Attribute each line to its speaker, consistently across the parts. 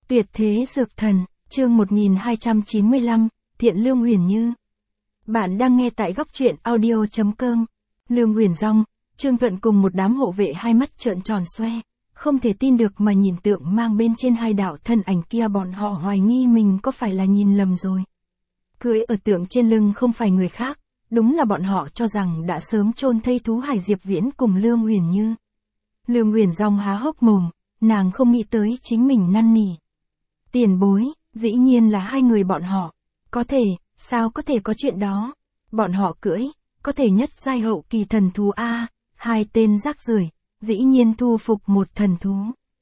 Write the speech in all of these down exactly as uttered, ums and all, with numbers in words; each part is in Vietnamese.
Speaker 1: Tuyệt thế dược thần, chương một nghìn hai trăm chín mươi lăm, Thiện Lương Huyền Như. Bạn đang nghe tại góc truyện audio chấm com. Lương Huyền Dong, Trương Thuận cùng một đám hộ vệ hai mắt trợn tròn xoe, không thể tin được mà nhìn tượng mang bên trên hai đạo thân ảnh kia, bọn họ hoài nghi mình có phải là nhìn lầm rồi. Cưỡi ở tượng trên lưng không phải người khác, đúng là bọn họ cho rằng đã sớm chôn thây thú hải Diệp Viễn cùng Lương Huyền Như. Lương Huyền Dong há hốc mồm, nàng không nghĩ tới chính mình năn nỉ. Tiền bối, dĩ nhiên là hai người bọn họ. Có thể, sao có thể có chuyện đó? Bọn họ cưỡi, có thể nhất giai hậu kỳ thần thú a, hai tên rác rưởi, dĩ nhiên thu phục một thần thú.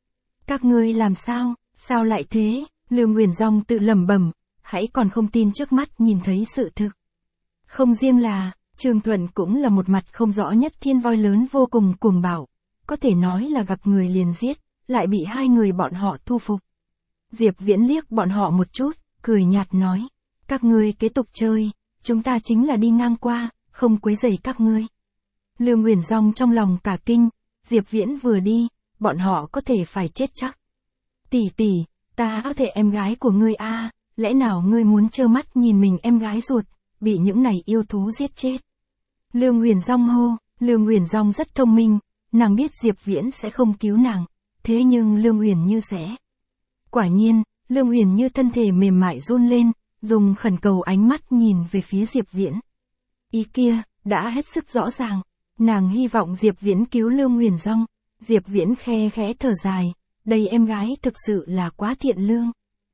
Speaker 1: Các ngươi làm sao, sao lại thế? Lương Huyền Dong tự lẩm bẩm, hãy còn không tin trước mắt nhìn thấy sự thực. Không riêng là, Trương Thuận cũng là một mặt không rõ nhất thiên voi lớn vô cùng cuồng bạo, có thể nói là gặp người liền giết, lại bị hai người bọn họ thu phục. Diệp Viễn liếc bọn họ một chút, cười nhạt nói, các ngươi kế tục chơi, chúng ta chính là đi ngang qua, không quấy rầy các ngươi. Lương Huyền Dong trong lòng cả kinh, Diệp Viễn vừa đi, bọn họ có thể phải chết chắc. Tỷ tỷ, ta có thể em gái của ngươi a, à, lẽ nào ngươi muốn trơ mắt nhìn mình em gái ruột, bị những này yêu thú giết chết? Lương Huyền Dong hô, Lương Huyền Dong rất thông minh, nàng biết Diệp Viễn sẽ không cứu nàng, thế nhưng Lương Huyền Như sẽ. Quả nhiên, Lương Huyền Như thân thể mềm mại run lên, dùng khẩn cầu ánh mắt nhìn về phía Diệp Viễn. Ý kia, đã hết sức rõ ràng, nàng hy vọng Diệp Viễn cứu Lương Huyền Dong. Diệp Viễn khe khẽ thở dài, đây em gái thực sự là quá thiện lương.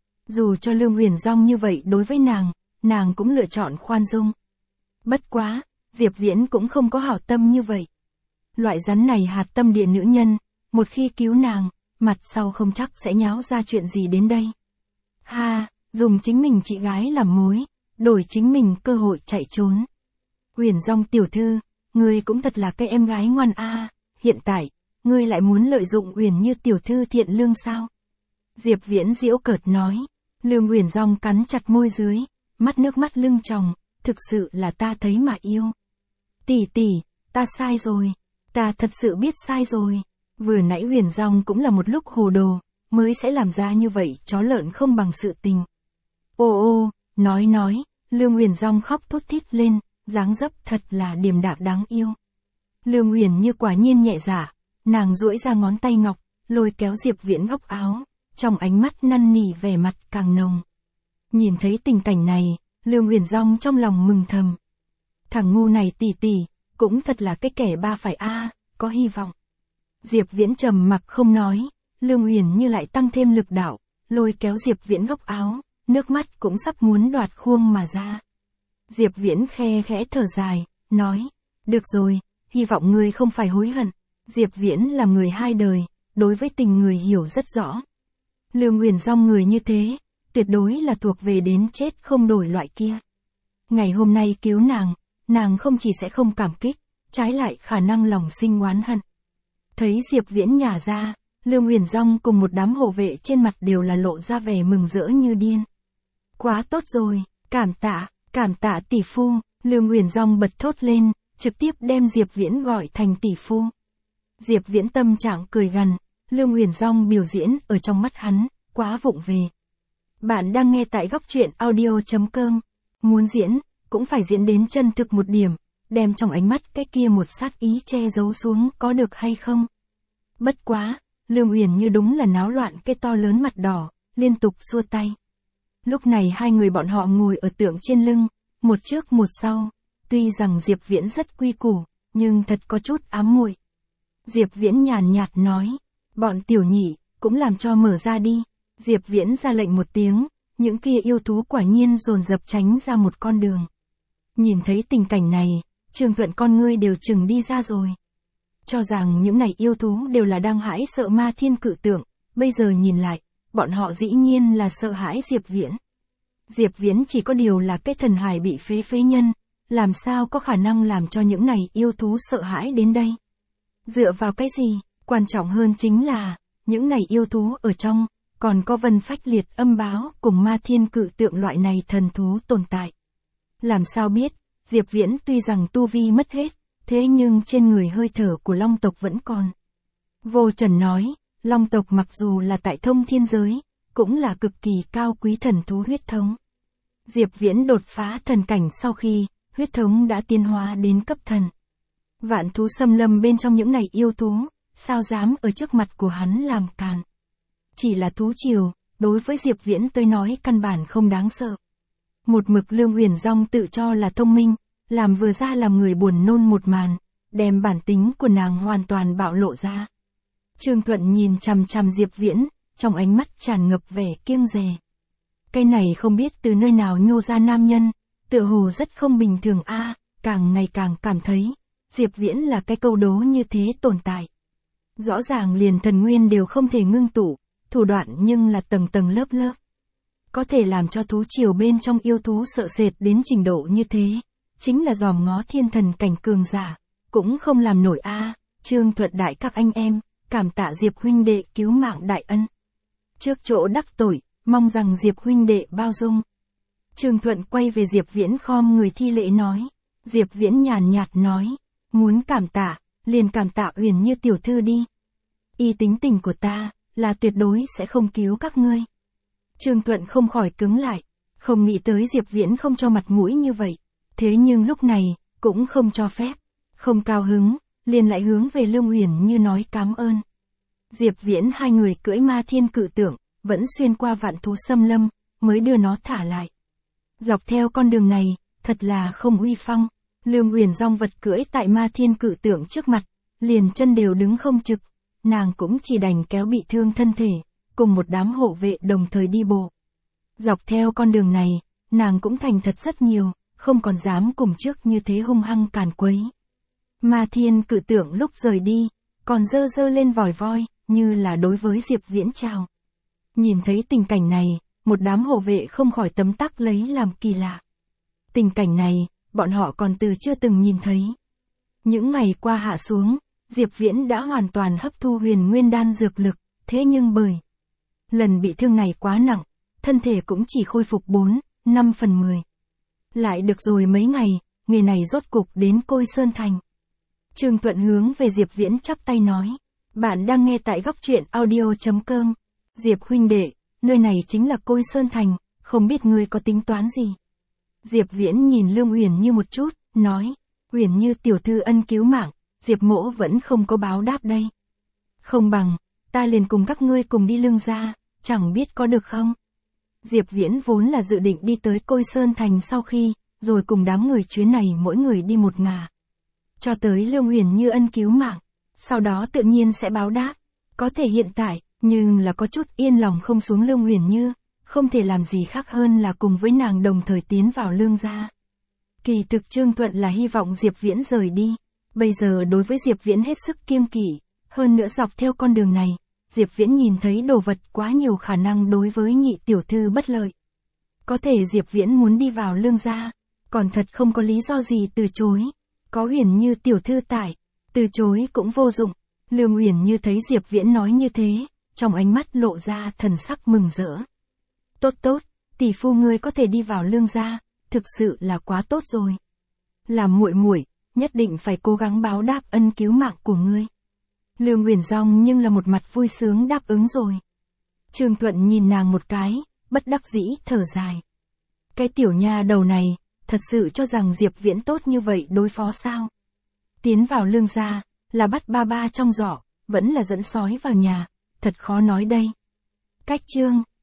Speaker 1: Dù cho Lương Huyền Dong như vậy đối với nàng, nàng cũng lựa chọn khoan dung. Bất quá, Diệp Viễn cũng không có hảo tâm như vậy. Loại rắn này hạt tâm địa nữ nhân, một khi cứu nàng, mặt sau không chắc sẽ nháo ra chuyện gì đến đây. Ha, dùng chính mình chị gái làm mối, đổi chính mình cơ hội chạy trốn. Huyền Dong tiểu thư, ngươi cũng thật là cái em gái ngoan a, à. Hiện tại, ngươi lại muốn lợi dụng Huyền Như tiểu thư thiện lương sao? Diệp Viễn giễu cợt nói. Lương Huyền Dong cắn chặt môi dưới, mắt nước mắt lưng tròng, thực sự là ta thấy mà yêu. Tỷ tỷ, ta sai rồi, ta thật sự biết sai rồi. Vừa nãy Huyền Dong cũng là một lúc hồ đồ, mới sẽ làm ra như vậy chó lợn không bằng sự tình. Ô ô, nói nói, Lương Huyền Dong khóc thút thít lên, dáng dấp thật là điềm đạm đáng yêu. Lương Huyền Như quả nhiên nhẹ dạ, nàng duỗi ra ngón tay ngọc, lôi kéo Diệp Viễn góc áo, trong ánh mắt năn nỉ vẻ mặt càng nồng. Nhìn thấy tình cảnh này, Lương Huyền Dong trong lòng mừng thầm. Thằng ngu này tỷ tỷ, cũng thật là cái kẻ ba phải a, à, có hy vọng. Diệp Viễn trầm mặc không nói, Lương Huyền Như lại tăng thêm lực đạo, lôi kéo Diệp Viễn góc áo, nước mắt cũng sắp muốn đoạt khuôn mà ra. Diệp Viễn khe khẽ thở dài, nói, được rồi, hy vọng ngươi không phải hối hận. Diệp Viễn là người hai đời, đối với tình người hiểu rất rõ. Lương Huyền Dong người như thế, tuyệt đối là thuộc về đến chết không đổi loại kia. Ngày hôm nay cứu nàng, nàng không chỉ sẽ không cảm kích, trái lại khả năng lòng sinh oán hận. Thấy Diệp Viễn nhả ra, Lương Huyền Dong cùng một đám hộ vệ trên mặt đều là lộ ra vẻ mừng rỡ như điên. Quá tốt rồi, cảm tạ, cảm tạ tỷ phu, Lương Huyền Dong bật thốt lên, trực tiếp đem Diệp Viễn gọi thành tỷ phu. Diệp Viễn tâm trạng cười gằn, Lương Huyền Dong biểu diễn ở trong mắt hắn, quá vụng về. Bạn đang nghe tại góc truyện audio chấm com. Muốn diễn, cũng phải diễn đến chân thực một điểm, đem trong ánh mắt cái kia một sát ý che giấu xuống có được hay không? Bất quá, Lương Huyền Như đúng là náo loạn cái to lớn mặt đỏ, liên tục xua tay. Lúc này hai người bọn họ ngồi ở tượng trên lưng, một trước một sau, tuy rằng Diệp Viễn rất quy củ, nhưng thật có chút ám muội. Diệp Viễn nhàn nhạt nói, bọn tiểu nhị, cũng làm cho mở ra đi. Diệp Viễn ra lệnh một tiếng, những kia yêu thú quả nhiên dồn dập tránh ra một con đường. Nhìn thấy tình cảnh này, Trương Thuận con ngươi đều chừng đi ra rồi. Cho rằng những này yêu thú đều là đang hãi sợ ma thiên cự tượng, bây giờ nhìn lại, bọn họ dĩ nhiên là sợ hãi Diệp Viễn. Diệp Viễn chỉ có điều là cái thần hài bị phế phế nhân, làm sao có khả năng làm cho những này yêu thú sợ hãi đến đây? Dựa vào cái gì? Quan trọng hơn chính là, những này yêu thú ở trong, còn có Vân Phách Liệt Âm Báo cùng ma thiên cự tượng loại này thần thú tồn tại. Làm sao biết, Diệp Viễn tuy rằng tu vi mất hết, thế nhưng trên người hơi thở của Long tộc vẫn còn. Vô Trần nói, Long tộc mặc dù là tại thông thiên giới, cũng là cực kỳ cao quý thần thú huyết thống. Diệp Viễn đột phá thần cảnh sau khi, huyết thống đã tiến hóa đến cấp thần. Vạn thú xâm lâm bên trong những này yêu thú, sao dám ở trước mặt của hắn làm càn. Chỉ là thú triều, đối với Diệp Viễn tới nói căn bản không đáng sợ. Một mực Lương Huyền Dong tự cho là thông minh, làm vừa ra làm người buồn nôn một màn, đem bản tính của nàng hoàn toàn bạo lộ ra. Trương Thuận nhìn chằm chằm Diệp Viễn, trong ánh mắt tràn ngập vẻ kiêng dè. Cái này không biết từ nơi nào nhô ra nam nhân, tựa hồ rất không bình thường a, càng ngày càng cảm thấy, Diệp Viễn là cái câu đố như thế tồn tại. Rõ ràng liền thần nguyên đều không thể ngưng tụ, thủ đoạn nhưng là tầng tầng lớp lớp. Có thể làm cho thú triều bên trong yêu thú sợ sệt đến trình độ như thế, chính là dòm ngó thiên thần cảnh cường giả, cũng không làm nổi a. Trương Thuận đại các anh em, cảm tạ Diệp huynh đệ cứu mạng đại ân. Trước chỗ đắc tội, mong rằng Diệp huynh đệ bao dung. Trương Thuận quay về Diệp Viễn khom người thi lễ nói. Diệp Viễn nhàn nhạt nói, muốn cảm tạ, liền cảm tạ Uyển Như tiểu thư đi. Y tính tình của ta, là tuyệt đối sẽ không cứu các ngươi. Trương Thuận không khỏi cứng lại, không nghĩ tới Diệp Viễn không cho mặt mũi như vậy, thế nhưng lúc này, cũng không cho phép, không cao hứng, liền lại hướng về Lương Uyển Như nói cảm ơn. Diệp Viễn hai người cưỡi ma thiên cự tượng, vẫn xuyên qua vạn thú xâm lâm, mới đưa nó thả lại. Dọc theo con đường này, thật là không uy phong, Lương Uyển Dong vật cưỡi tại ma thiên cự tượng trước mặt, liền chân đều đứng không trực, nàng cũng chỉ đành kéo bị thương thân thể, cùng một đám hộ vệ đồng thời đi bộ. Dọc theo con đường này, nàng cũng thành thật rất nhiều, không còn dám cùng trước như thế hung hăng càn quấy. Ma thiên cự tượng lúc rời đi, còn dơ dơ lên vòi voi, như là đối với Diệp Viễn chào. Nhìn thấy tình cảnh này, một đám hộ vệ không khỏi tấm tắc lấy làm kỳ lạ. Tình cảnh này, bọn họ còn từ chưa từng nhìn thấy. Những ngày qua hạ xuống, Diệp Viễn đã hoàn toàn hấp thu huyền nguyên đan dược lực, thế nhưng bởi lần bị thương này quá nặng, thân thể cũng chỉ khôi phục bốn, năm phần mười. Lại được rồi mấy ngày, người này rốt cục đến Côi Sơn Thành. Trương Thuận hướng về Diệp Viễn chắp tay nói, bạn đang nghe tại góc truyện audio chấm com. Diệp huynh đệ, nơi này chính là Côi Sơn Thành, không biết ngươi có tính toán gì. Diệp Viễn nhìn Lương Uyển Như một chút, nói, Uyển Như tiểu thư ân cứu mạng, Diệp mỗ vẫn không có báo đáp đây. Không bằng, ta liền cùng các ngươi cùng đi Lương gia, chẳng biết có được không? Diệp Viễn vốn là dự định đi tới Côi Sơn Thành sau khi, rồi cùng đám người chuyến này mỗi người đi một ngả. Cho tới Lương Uyển Như ân cứu mạng, sau đó tự nhiên sẽ báo đáp. Có thể hiện tại, nhưng là có chút yên lòng không xuống Lương Uyển Như, không thể làm gì khác hơn là cùng với nàng đồng thời tiến vào Lương gia. Kỳ thực Trương Thuận là hy vọng Diệp Viễn rời đi, bây giờ đối với Diệp Viễn hết sức kiêng kỵ, hơn nữa dọc theo con đường này, Diệp Viễn nhìn thấy đồ vật quá nhiều khả năng đối với nhị tiểu thư bất lợi. Có thể Diệp Viễn muốn đi vào Lương gia, còn thật không có lý do gì từ chối. Có Uyển Như tiểu thư tại, từ chối cũng vô dụng. Lương Uyển Như thấy Diệp Viễn nói như thế, trong ánh mắt lộ ra thần sắc mừng rỡ. Tốt tốt, tỷ phu ngươi có thể đi vào Lương gia, thực sự là quá tốt rồi. Làm muội muội, nhất định phải cố gắng báo đáp ân cứu mạng của ngươi. Lương Uyển Dong nhưng là một mặt vui sướng đáp ứng rồi. Trương Thuận nhìn nàng một cái, bất đắc dĩ thở dài. Cái tiểu nha đầu này, thật sự cho rằng Diệp Viễn tốt như vậy đối phó sao? Tiến vào Lương gia, là bắt ba ba trong giỏ, vẫn là dẫn sói vào nhà, thật khó nói đây. Cách chương